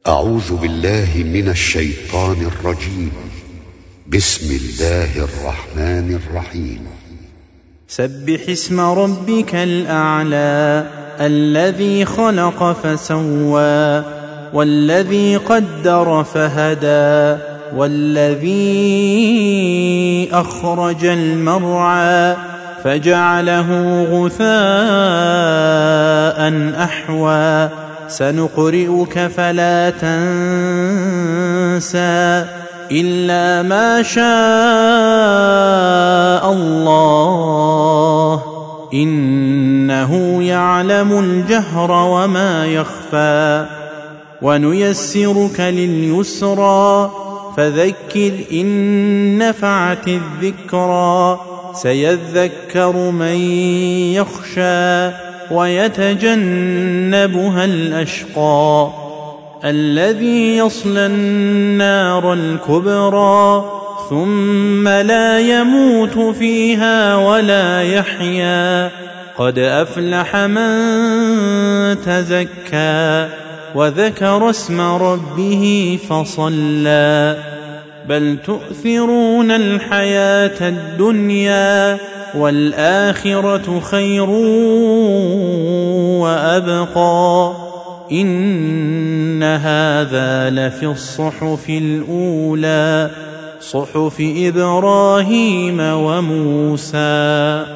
أعوذ بالله من الشيطان الرجيم. بسم الله الرحمن الرحيم. سبح اسم ربك الأعلى الذي خلق فسوى والذي قدر فهدى والذي أخرج المرعى فجعله غثاء أحوى سنقرئك فلا تنسى إلا ما شاء الله إنه يعلم الجهر وما يخفى ونيسرك لليسرى فذكر إن نفعت الذكرى سيذكر من يخشى ويتجنبها الأشقى الذي يصلى النار الكبرى ثم لا يموت فيها ولا يحيا قد أفلح من تزكى وذكر اسم ربه فصلى بل تؤثرون الحياة الدنيا والآخرة خير وأبقى إن هذا لفي الصحف الأولى صحف إبراهيم وموسى.